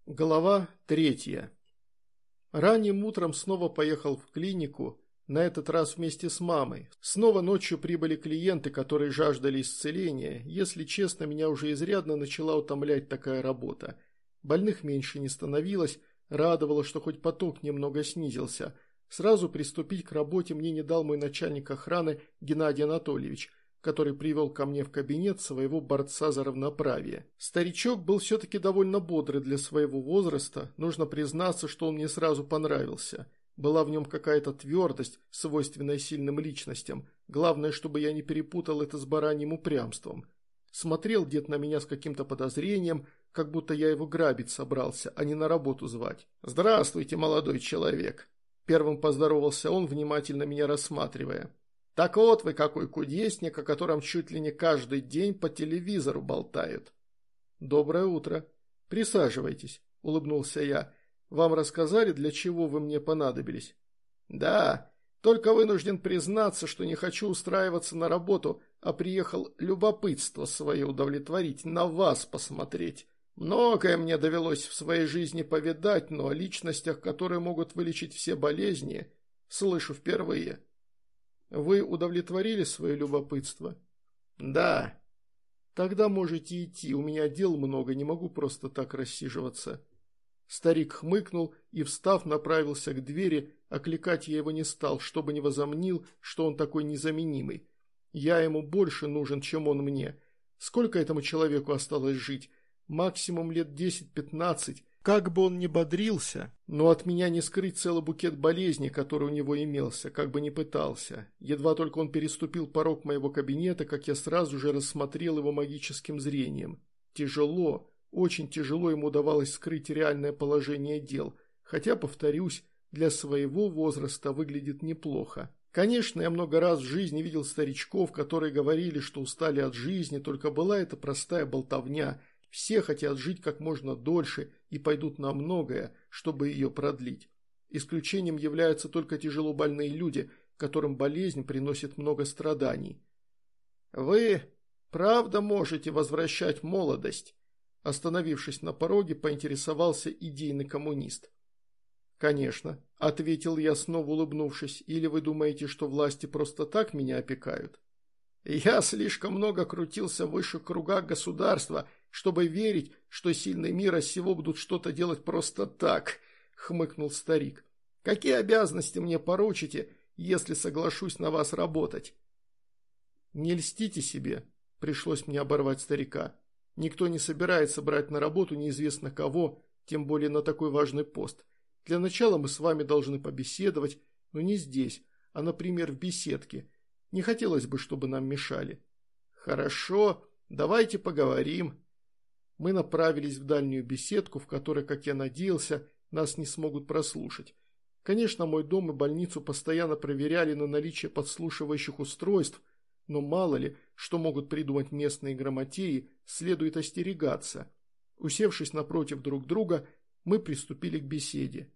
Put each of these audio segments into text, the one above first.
Глава 3. Ранним утром снова поехал в клинику, на этот раз вместе с мамой. Снова ночью прибыли клиенты, которые жаждали исцеления. Если честно, меня уже изрядно начала утомлять такая работа. Больных меньше не становилось, радовало, что хоть поток немного снизился. Сразу приступить к работе мне не дал мой начальник охраны Геннадий Анатольевич, который привел ко мне в кабинет своего борца за равноправие. Старичок был все-таки довольно бодрый для своего возраста, нужно признаться, что он мне сразу понравился. Была в нем какая-то твердость, свойственная сильным личностям, главное, чтобы я не перепутал это с бараньим упрямством. Смотрел дед на меня с каким-то подозрением, как будто я его грабить собрался, а не на работу звать. «Здравствуйте, молодой человек!» Первым поздоровался он, внимательно меня рассматривая. «Так вот вы какой кудесник, о котором чуть ли не каждый день по телевизору болтают». «Доброе утро. Присаживайтесь», – улыбнулся я. «Вам рассказали, для чего вы мне понадобились?» «Да, только вынужден признаться, что не хочу устраиваться на работу, а приехал любопытство свое удовлетворить, на вас посмотреть. Многое мне довелось в своей жизни повидать, но о личностях, которые могут вылечить все болезни, слышу впервые». «Вы удовлетворили свое любопытство?» «Да». «Тогда можете идти, у меня дел много, не могу просто так рассиживаться». Старик хмыкнул и, встав, направился к двери, окликать я его не стал, чтобы не возомнил, что он такой незаменимый. Я ему больше нужен, чем он мне. Сколько этому человеку осталось жить? Максимум лет 10-15. Как бы он ни бодрился, но от меня не скрыть целый букет болезней, который у него имелся, как бы ни пытался. Едва только он переступил порог моего кабинета, как я сразу же рассмотрел его магическим зрением. Тяжело, очень тяжело ему удавалось скрыть реальное положение дел, хотя, повторюсь, для своего возраста выглядит неплохо. Конечно, я много раз в жизни видел старичков, которые говорили, что устали от жизни, только была это простая болтовня. Все хотят жить как можно дольше и пойдут на многое, чтобы ее продлить. Исключением являются только тяжело больные люди, которым болезнь приносит много страданий. «Вы правда можете возвращать молодость?» Остановившись на пороге, поинтересовался идейный коммунист. «Конечно», – ответил я, снова улыбнувшись, – «или вы думаете, что власти просто так меня опекают?» «Я слишком много крутился в высших кругах государства, чтобы верить, что сильные мира сего будут что-то делать просто так», – хмыкнул старик. «Какие обязанности мне поручите, если соглашусь на вас работать?» «Не льстите себе», – пришлось мне оборвать старика. «Никто не собирается брать на работу неизвестно кого, тем более на такой важный пост. Для начала мы с вами должны побеседовать, но не здесь, а, например, в беседке. Не хотелось бы, чтобы нам мешали». «Хорошо, давайте поговорим». Мы направились в дальнюю беседку, в которой, как я надеялся, нас не смогут прослушать. Конечно, мой дом и больницу постоянно проверяли на наличие подслушивающих устройств, но мало ли, что могут придумать местные грамотеи, следует остерегаться. Усевшись напротив друг друга, мы приступили к беседе.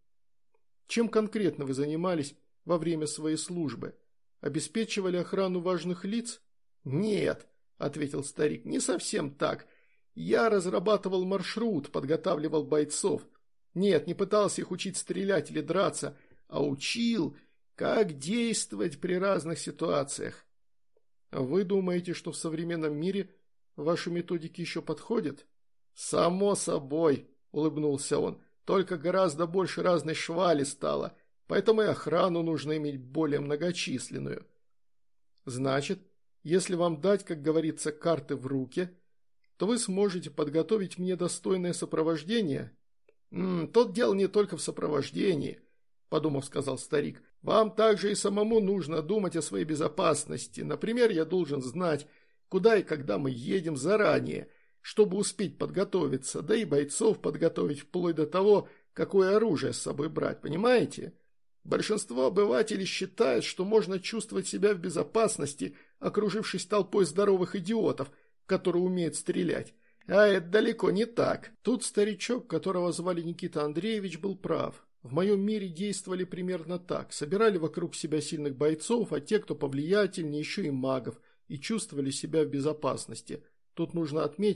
«Чем конкретно вы занимались во время своей службы? Обеспечивали охрану важных лиц?» «Нет», – ответил старик, – «не совсем так. Я разрабатывал маршрут, подготавливал бойцов. Нет, не пытался их учить стрелять или драться, а учил, как действовать при разных ситуациях». «Вы думаете, что в современном мире ваши методики еще подходят?» «Само собой», – улыбнулся он, – «только гораздо больше разной швали стало, поэтому и охрану нужно иметь более многочисленную». «Значит, если вам дать, как говорится, карты в руки, то вы сможете подготовить мне достойное сопровождение?» «Тут дело не только в сопровождении», – подумав, сказал старик. «Вам также и самому нужно думать о своей безопасности. Например, я должен знать, куда и когда мы едем заранее, чтобы успеть подготовиться, да и бойцов подготовить вплоть до того, какое оружие с собой брать, понимаете? Большинство обывателей считает, что можно чувствовать себя в безопасности, окружившись толпой здоровых идиотов, которые умеют стрелять. А это далеко не так». Тут старичок, которого звали Никита Андреевич, был прав. В моем мире действовали примерно так. Собирали вокруг себя сильных бойцов, а те, кто повлиятельнее, еще и магов, и чувствовали себя в безопасности. Тут нужно отметить,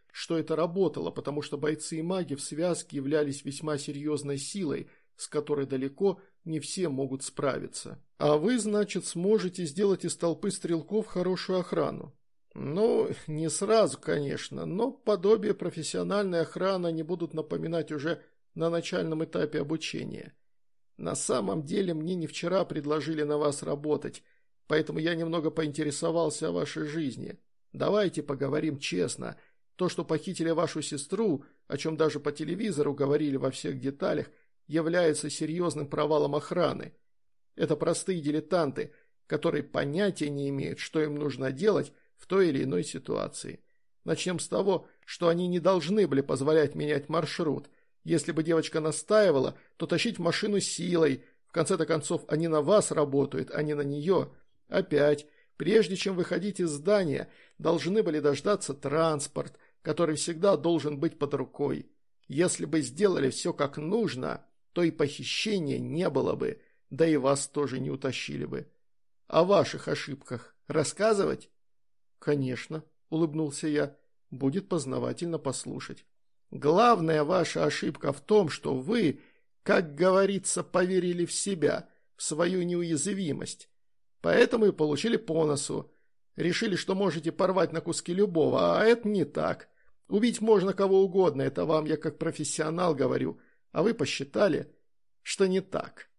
что это работало, потому что бойцы и маги в связке являлись весьма серьезной силой, с которой далеко не все могут справиться. А вы, значит, сможете сделать из толпы стрелков хорошую охрану. Ну, не сразу, конечно, но подобие профессиональной охраны они будут напоминать уже на начальном этапе обучения. На самом деле мне не вчера предложили на вас работать, поэтому я немного поинтересовался о вашей жизни. Давайте поговорим честно. То, что похитили вашу сестру, о чем даже по телевизору говорили во всех деталях, является серьезным провалом охраны. Это простые дилетанты, которые понятия не имеют, что им нужно делать в той или иной ситуации. Начнем с того, что они не должны были позволять менять маршрут. Если бы девочка настаивала, то тащить машину силой. В конце-то концов, они на вас работают, а не на нее. Опять, прежде чем выходить из здания, должны были дождаться транспорт, который всегда должен быть под рукой. Если бы сделали все как нужно, то и похищения не было бы, да и вас тоже не утащили бы. О ваших ошибках рассказывать? Конечно, улыбнулся я, будет познавательно послушать. Главная ваша ошибка в том, что вы, как говорится, поверили в себя, в свою неуязвимость. Поэтому и получили по носу. Решили, что можете порвать на куски любого, а это не так. Убить можно кого угодно, это вам я как профессионал говорю, а вы посчитали, что не так.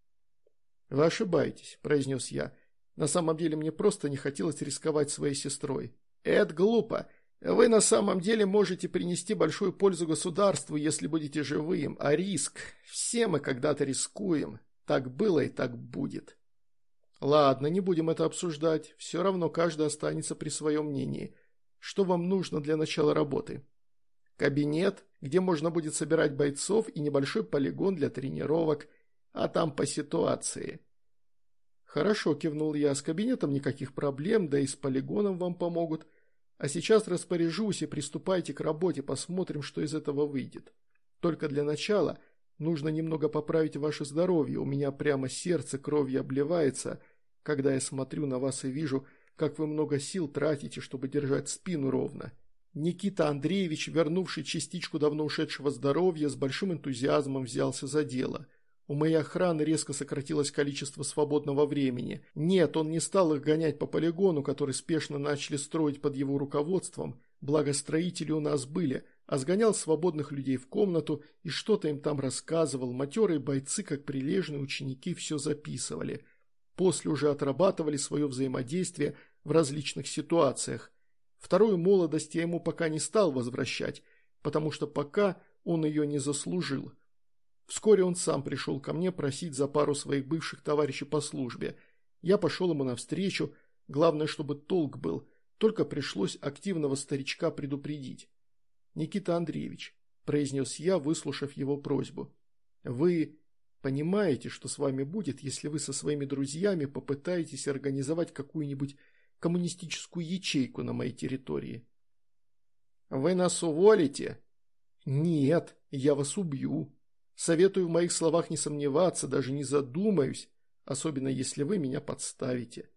Вы ошибаетесь, произнес я. На самом деле мне просто не хотелось рисковать своей сестрой. Это глупо. Вы на самом деле можете принести большую пользу государству, если будете живым, а риск... Все мы когда-то рискуем. Так было и так будет. Ладно, не будем это обсуждать. Все равно каждый останется при своем мнении. Что вам нужно для начала работы? Кабинет, где можно будет собирать бойцов, и небольшой полигон для тренировок, а там по ситуации. Хорошо, кивнул я, с кабинетом никаких проблем, да и с полигоном вам помогут. А сейчас распоряжусь и приступайте к работе, посмотрим, что из этого выйдет. Только для начала нужно немного поправить ваше здоровье, у меня прямо сердце кровью обливается, когда я смотрю на вас и вижу, как вы много сил тратите, чтобы держать спину ровно. Никита Андреевич, вернувший частичку давно ушедшего здоровья, с большим энтузиазмом взялся за дело. У моей охраны резко сократилось количество свободного времени. Нет, он не стал их гонять по полигону, который спешно начали строить под его руководством, благо строители у нас были, а сгонял свободных людей в комнату и что-то им там рассказывал. Матерые бойцы, как прилежные ученики, все записывали. После уже отрабатывали свое взаимодействие в различных ситуациях. Вторую молодость я ему пока не стал возвращать, потому что пока он ее не заслужил. Вскоре он сам пришел ко мне просить за пару своих бывших товарищей по службе. Я пошел ему навстречу, главное, чтобы толк был, только пришлось активного старичка предупредить. «Никита Андреевич», – произнес я, выслушав его просьбу, – «вы понимаете, что с вами будет, если вы со своими друзьями попытаетесь организовать какую-нибудь коммунистическую ячейку на моей территории?» «Вы нас уволите?» «Нет, я вас убью. Советую в моих словах не сомневаться, даже не задумаюсь, особенно если вы меня подставите».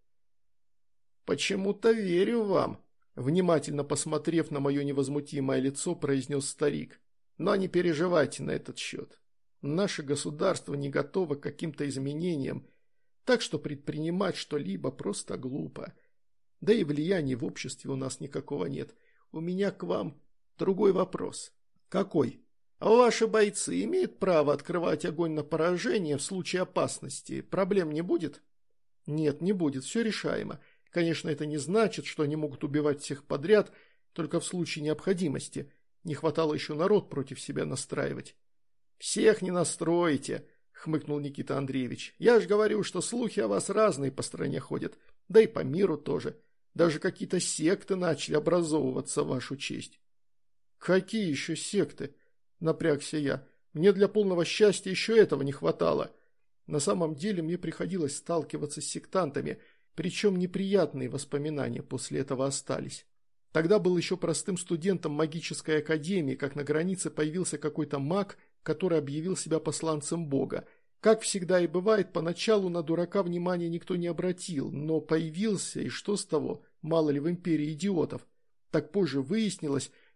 «Почему-то верю вам», – внимательно посмотрев на мое невозмутимое лицо, произнес старик. «Но не переживайте на этот счет. Наше государство не готово к каким-то изменениям, так что предпринимать что-либо просто глупо. Да и влияния в обществе у нас никакого нет. У меня к вам другой вопрос». «Какой?» «Ваши бойцы имеют право открывать огонь на поражение в случае опасности. Проблем не будет?» «Нет, не будет, все решаемо. Конечно, это не значит, что они могут убивать всех подряд, только в случае необходимости. Не хватало еще народ против себя настраивать». «Всех не настроите», – хмыкнул Никита Андреевич. «Я же говорю, что слухи о вас разные по стране ходят, да и по миру тоже. Даже какие-то секты начали образовываться в вашу честь». «Какие еще секты?» – напрягся я. «Мне для полного счастья еще этого не хватало». На самом деле мне приходилось сталкиваться с сектантами, причем неприятные воспоминания после этого остались. Тогда был еще простым студентом магической академии, как на границе появился какой-то маг, который объявил себя посланцем Бога. Как всегда и бывает, поначалу на дурака внимания никто не обратил, но появился, и что с того, мало ли в империи идиотов. Так позже выяснилось,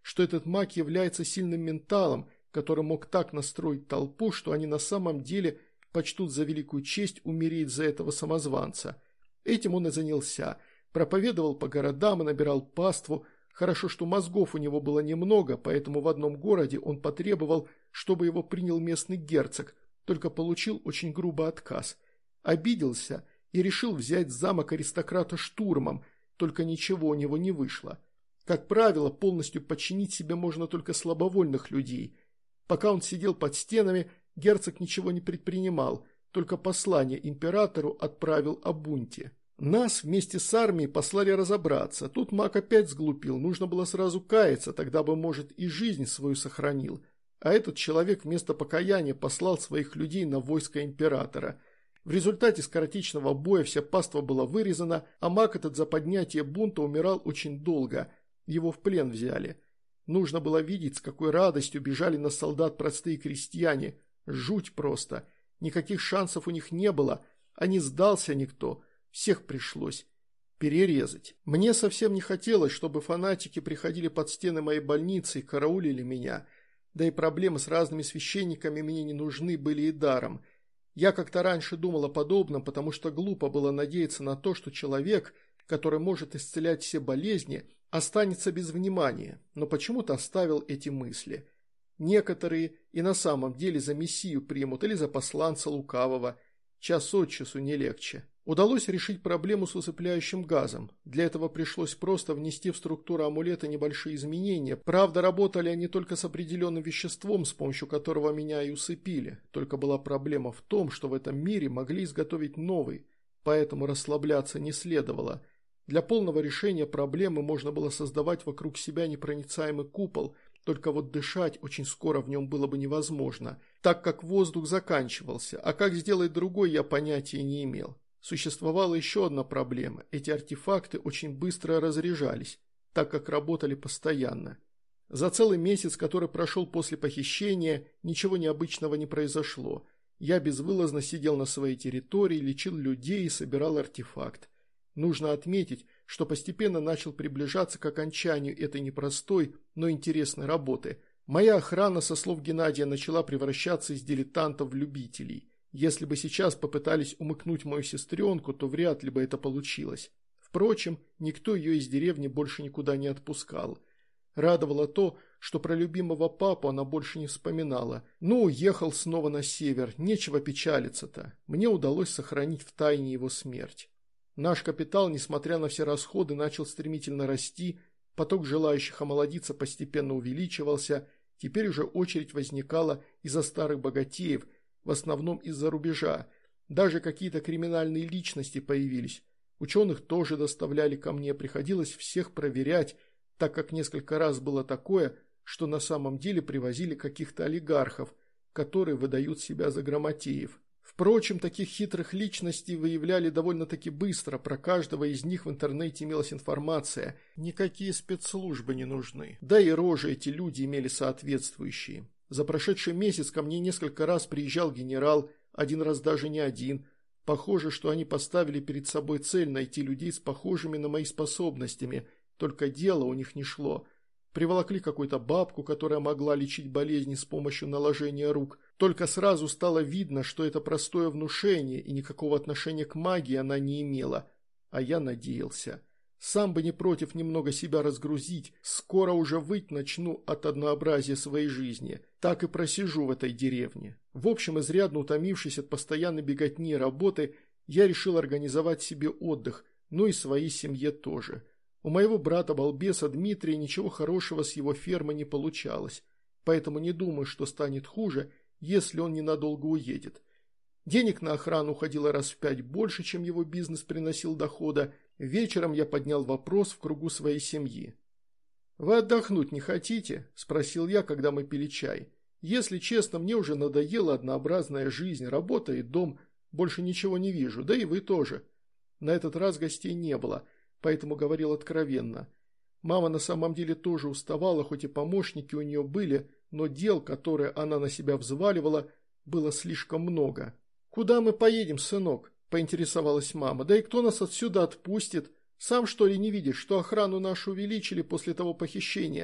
что этот маг является сильным менталом, который мог так настроить толпу, что они на самом деле почтут за великую честь умереть за этого самозванца. Этим он и занялся, проповедовал по городам и набирал паству. Хорошо, что мозгов у него было немного, поэтому в одном городе он потребовал, чтобы его принял местный герцог, только получил очень грубо отказ. Обиделся и решил взять замок аристократа штурмом, только ничего у него не вышло. Как правило, полностью подчинить себе можно только слабовольных людей. Пока он сидел под стенами, герцог ничего не предпринимал, только послание императору отправил о бунте. Нас вместе с армией послали разобраться. Тут маг опять сглупил, нужно было сразу каяться, тогда бы, может, и жизнь свою сохранил. А этот человек вместо покаяния послал своих людей на войско императора. В результате скоротечного боя вся паства была вырезана, а маг этот за поднятие бунта умирал очень долго. Его в плен взяли. Нужно было видеть, с какой радостью бежали на солдат простые крестьяне. Жуть просто. Никаких шансов у них не было, а не сдался никто. Всех пришлось перерезать. Мне совсем не хотелось, чтобы фанатики приходили под стены моей больницы и караулили меня. Да и проблемы с разными священниками мне не нужны были и даром. Я как-то раньше думал о подобном, потому что глупо было надеяться на то, что человек, который может исцелять все болезни, останется без внимания, но почему-то оставил эти мысли. Некоторые и на самом деле за мессию примут или за посланца лукавого. Час от часу не легче. Удалось решить проблему с усыпляющим газом. Для этого пришлось просто внести в структуру амулета небольшие изменения. Правда, работали они только с определенным веществом, с помощью которого меня и усыпили. Только была проблема в том, что в этом мире могли изготовить новый, поэтому расслабляться не следовало. Для полного решения проблемы можно было создавать вокруг себя непроницаемый купол, только вот дышать очень скоро в нем было бы невозможно, так как воздух заканчивался, а как сделать другой я понятия не имел. Существовала еще одна проблема – эти артефакты очень быстро разряжались, так как работали постоянно. За целый месяц, который прошел после похищения, ничего необычного не произошло. Я безвылазно сидел на своей территории, лечил людей и собирал артефакт. Нужно отметить, что постепенно начал приближаться к окончанию этой непростой, но интересной работы. Моя охрана, со слов Геннадия, начала превращаться из дилетантов в любителей. Если бы сейчас попытались умыкнуть мою сестренку, то вряд ли бы это получилось. Впрочем, никто ее из деревни больше никуда не отпускал. Радовало то, что про любимого папу она больше не вспоминала. Ну, уехал снова на север, нечего печалиться-то. Мне удалось сохранить в тайне его смерть. Наш капитал, несмотря на все расходы, начал стремительно расти, поток желающих омолодиться постепенно увеличивался, теперь уже очередь возникала из-за старых богатеев, в основном из-за рубежа. Даже какие-то криминальные личности появились. Ученых тоже доставляли ко мне, приходилось всех проверять, так как несколько раз было такое, что на самом деле привозили каких-то олигархов, которые выдают себя за грамотеев. Впрочем, таких хитрых личностей выявляли довольно-таки быстро, про каждого из них в интернете имелась информация, никакие спецслужбы не нужны. Да и рожи эти люди имели соответствующие. За прошедший месяц ко мне несколько раз приезжал генерал, один раз даже не один. Похоже, что они поставили перед собой цель найти людей с похожими на мои способностями, только дело у них не шло. Приволокли какую-то бабку, которая могла лечить болезни с помощью наложения рук. Только сразу стало видно, что это простое внушение, и никакого отношения к магии она не имела. А я надеялся. Сам бы не против немного себя разгрузить, скоро уже выть начну от однообразия своей жизни. Так и просижу в этой деревне. В общем, изрядно утомившись от постоянной беготни и работы, я решил организовать себе отдых, ну и своей семье тоже. У моего брата-балбеса Дмитрия ничего хорошего с его фермы не получалось, поэтому не думаю, что станет хуже, если он ненадолго уедет. Денег на охрану уходило раз в 5 больше, чем его бизнес приносил дохода. Вечером я поднял вопрос в кругу своей семьи. «Вы отдохнуть не хотите?» – спросил я, когда мы пили чай. «Если честно, мне уже надоела однообразная жизнь, работа и дом, больше ничего не вижу, да и вы тоже». На этот раз гостей не было, поэтому говорил откровенно. Мама на самом деле тоже уставала, хоть и помощники у нее были, но дел, которые она на себя взваливала, было слишком много. «Куда мы поедем, сынок?» – поинтересовалась мама. «Да и кто нас отсюда отпустит? Сам, что ли, не видишь, что охрану нашу увеличили после того похищения?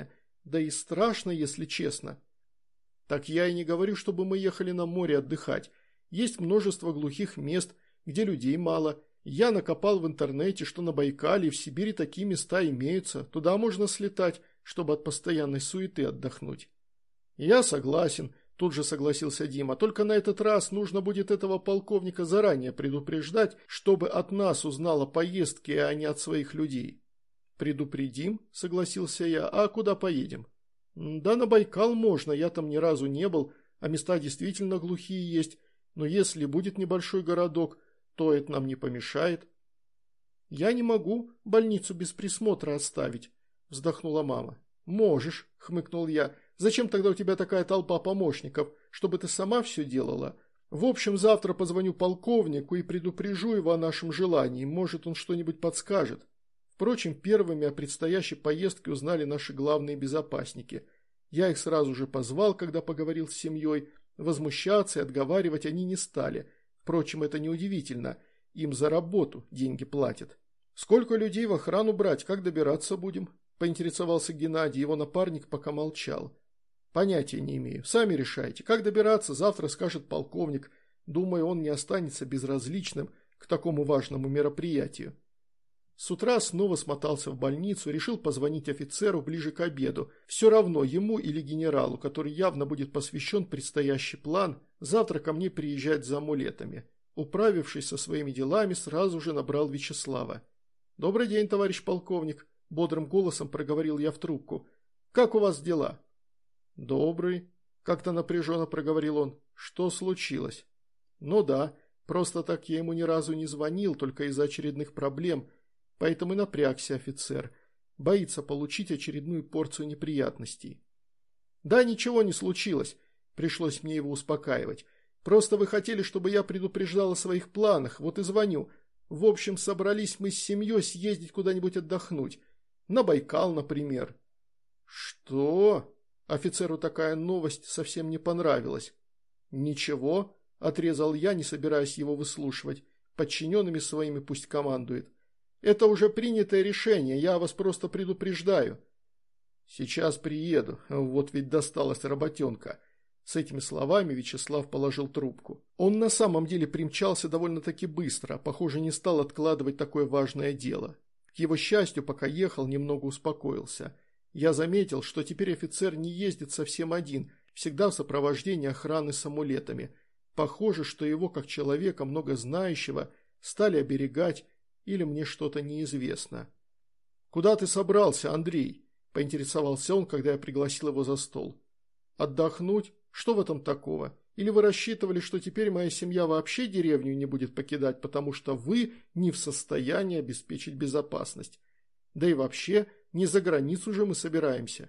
Да и страшно, если честно. Так я и не говорю, чтобы мы ехали на море отдыхать. Есть множество глухих мест, где людей мало. Я накопал в интернете, что на Байкале и в Сибири такие места имеются. Туда можно слетать, чтобы от постоянной суеты отдохнуть. Я согласен, тут же согласился Дима. Только на этот раз нужно будет этого полковника заранее предупреждать, чтобы от нас узнал о поездке, а не от своих людей. Предупредим, согласился я. А куда поедем? Да на Байкал можно, я там ни разу не был, а места действительно глухие есть. Но если будет небольшой городок, то это нам не помешает. Я не могу больницу без присмотра оставить, вздохнула мама. Можешь, хмыкнул я. Зачем тогда у тебя такая толпа помощников, чтобы ты сама все делала? В общем, завтра позвоню полковнику и предупрежу его о нашем желании, может, он что-нибудь подскажет. Впрочем, первыми о предстоящей поездке узнали наши главные безопасники. Я их сразу же позвал, когда поговорил с семьей. Возмущаться и отговаривать они не стали. Впрочем, это неудивительно. Им за работу деньги платят. «Сколько людей в охрану брать, как добираться будем?» – поинтересовался Геннадий, его напарник пока молчал. «Понятия не имею. Сами решайте. Как добираться, завтра скажет полковник. Думаю, он не останется безразличным к такому важному мероприятию». С утра снова смотался в больницу, решил позвонить офицеру ближе к обеду. Все равно ему или генералу, который явно будет посвящен предстоящий план, завтра ко мне приезжать за амулетами. Управившись со своими делами, сразу же набрал Вячеслава. «Добрый день, товарищ полковник», – бодрым голосом проговорил я в трубку. «Как у вас дела?» «Добрый», – как-то напряженно проговорил он. «Что случилось?» «Ну да, просто так я ему ни разу не звонил, только из-за очередных проблем». Поэтому и напрягся офицер. Боится получить очередную порцию неприятностей. «Да ничего не случилось», – пришлось мне его успокаивать. «Просто вы хотели, чтобы я предупреждал о своих планах, вот и звоню. В общем, собрались мы с семьей съездить куда-нибудь отдохнуть. На Байкал, например». «Что?» – офицеру такая новость совсем не понравилась. «Ничего», – отрезал я, не собираясь его выслушивать. «Подчиненными своими пусть командует. Это уже принятое решение, я вас просто предупреждаю». «Сейчас приеду, вот ведь досталась работенка». С этими словами Вячеслав положил трубку. Он на самом деле примчался довольно-таки быстро, похоже, не стал откладывать такое важное дело. К его счастью, пока ехал, немного успокоился. Я заметил, что теперь офицер не ездит совсем один, всегда в сопровождении охраны с амулетами. Похоже, что его, как человека много знающего, стали оберегать, или мне что-то неизвестно. «Куда ты собрался, Андрей?» – поинтересовался он, когда я пригласил его за стол. «Отдохнуть? Что в этом такого? Или вы рассчитывали, что теперь моя семья вообще деревню не будет покидать, потому что вы не в состоянии обеспечить безопасность? Да и вообще, не за границу же мы собираемся».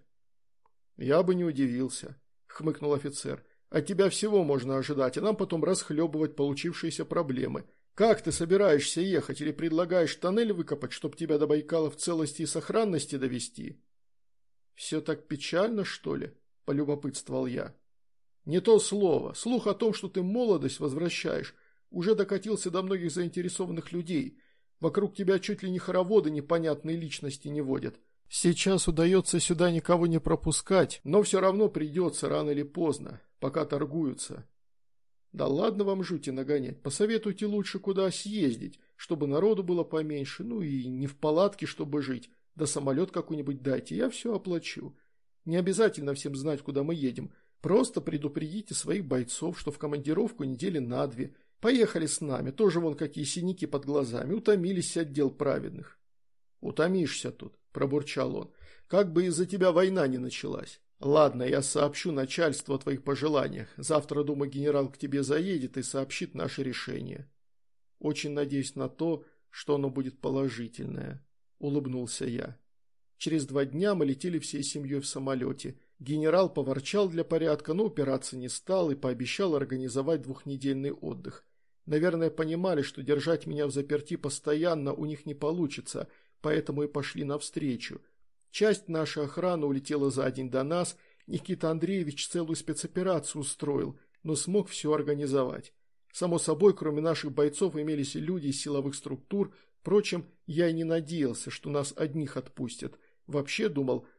«Я бы не удивился», – хмыкнул офицер. «От тебя всего можно ожидать, а нам потом расхлебывать получившиеся проблемы. Как ты собираешься ехать или предлагаешь тоннель выкопать, чтобы тебя до Байкала в целости и сохранности довести?» «Все так печально, что ли?» – полюбопытствовал я. «Не то слово. Слух о том, что ты молодость возвращаешь, уже докатился до многих заинтересованных людей. Вокруг тебя чуть ли не хороводы непонятные личности не водят. Сейчас удается сюда никого не пропускать, но все равно придется рано или поздно, пока торгуются». «Да ладно вам жути нагонять, посоветуйте лучше куда съездить, чтобы народу было поменьше, ну и не в палатке, чтобы жить, да самолет какой-нибудь дайте, я все оплачу. Не обязательно всем знать, куда мы едем, просто предупредите своих бойцов, что в командировку недели на 2, поехали с нами, тоже вон какие синяки под глазами, утомились от дел праведных». «Утомишься тут», – пробурчал он, – «как бы из-за тебя война не началась». «Ладно, я сообщу начальству о твоих пожеланиях. Завтра, думаю, генерал к тебе заедет и сообщит наше решение». «Очень надеюсь на то, что оно будет положительное», – улыбнулся я. Через 2 дня мы летели всей семьей в самолете. Генерал поворчал для порядка, но упираться не стал и пообещал организовать 2-недельный отдых. Наверное, понимали, что держать меня взаперти постоянно у них не получится, поэтому и пошли навстречу. Часть нашей охраны улетела за день до нас, Никита Андреевич целую спецоперацию устроил, но смог все организовать. Само собой, кроме наших бойцов имелись и люди из силовых структур, впрочем, я и не надеялся, что нас одних отпустят. Вообще думал,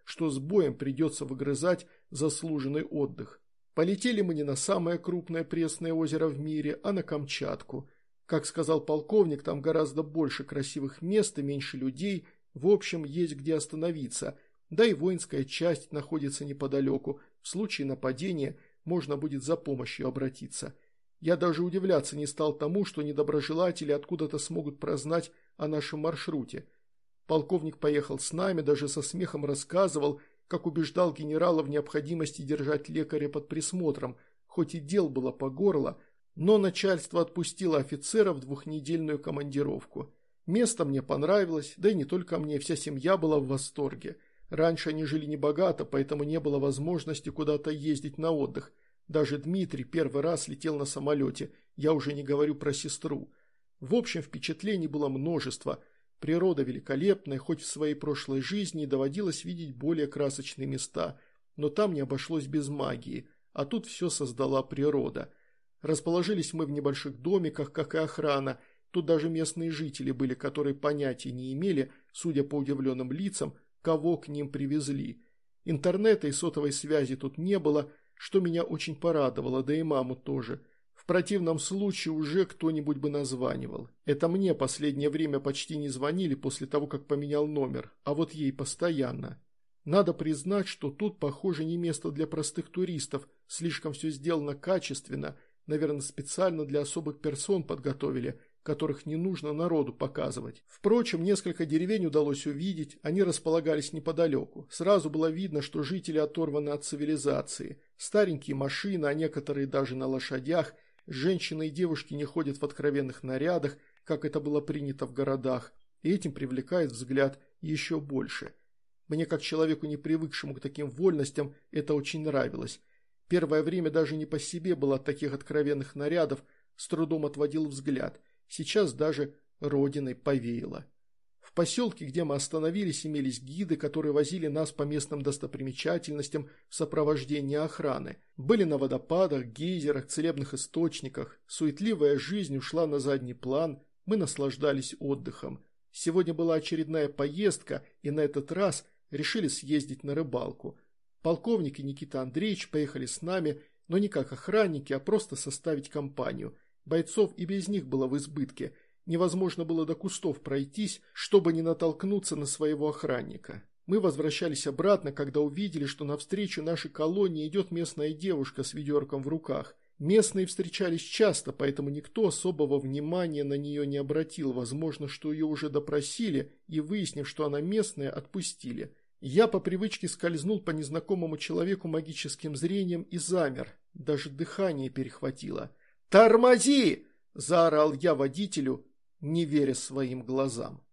что с боем придется выгрызать заслуженный отдых. Полетели мы не на самое крупное пресное озеро в мире, а на Камчатку. Как сказал полковник, там гораздо больше красивых мест и меньше людей, в общем, есть где остановиться, да и воинская часть находится неподалеку, в случае нападения можно будет за помощью обратиться. Я даже удивляться не стал тому, что недоброжелатели откуда-то смогут прознать о нашем маршруте. Полковник поехал с нами, даже со смехом рассказывал, как убеждал генерала в необходимости держать лекаря под присмотром, хоть и дел было по горло, но начальство отпустило офицера в двухнедельную командировку. Место мне понравилось, да и не только мне, вся семья была в восторге. Раньше они жили небогато, поэтому не было возможности куда-то ездить на отдых. Даже Дмитрий первый раз летел на самолете, я уже не говорю про сестру. В общем, впечатлений было множество. Природа великолепная, хоть в своей прошлой жизни и доводилось видеть более красочные места, но там не обошлось без магии, а тут все создала природа. Расположились мы в небольших домиках, как и охрана, тут даже местные жители были, которые понятия не имели, судя по удивленным лицам, кого к ним привезли. Интернета и сотовой связи тут не было, что меня очень порадовало, да и маму тоже. В противном случае уже кто-нибудь бы названивал. Это мне последнее время почти не звонили после того, как поменял номер, а вот ей постоянно. Надо признать, что тут, похоже, не место для простых туристов, слишком все сделано качественно, наверное, специально для особых персон подготовили, которых не нужно народу показывать. Впрочем, несколько деревень удалось увидеть, они располагались неподалеку. Сразу было видно, что жители оторваны от цивилизации. Старенькие машины, а некоторые даже на лошадях. Женщины и девушки не ходят в откровенных нарядах, как это было принято в городах, и этим привлекает взгляд еще больше. Мне, как человеку, не привыкшему к таким вольностям, это очень нравилось. Первое время даже не по себе было от таких откровенных нарядов, с трудом отводил взгляд. Сейчас даже родиной повеяло. В поселке, где мы остановились, имелись гиды, которые возили нас по местным достопримечательностям в сопровождении охраны. Были на водопадах, гейзерах, целебных источниках. Суетливая жизнь ушла на задний план, мы наслаждались отдыхом. Сегодня была очередная поездка, и на этот раз решили съездить на рыбалку. Полковник и Никита Андреевич поехали с нами, но не как охранники, а просто составить компанию. Бойцов и без них было в избытке. Невозможно было до кустов пройтись, чтобы не натолкнуться на своего охранника. Мы возвращались обратно, когда увидели, что навстречу нашей колонии идет местная девушка с ведерком в руках. Местные встречались часто, поэтому никто особого внимания на нее не обратил. Возможно, что ее уже допросили и, выяснив, что она местная, отпустили. Я по привычке скользнул по незнакомому человеку магическим зрением и замер. Даже дыхание перехватило. «Тормози!» – заорал я водителю, не веря своим глазам.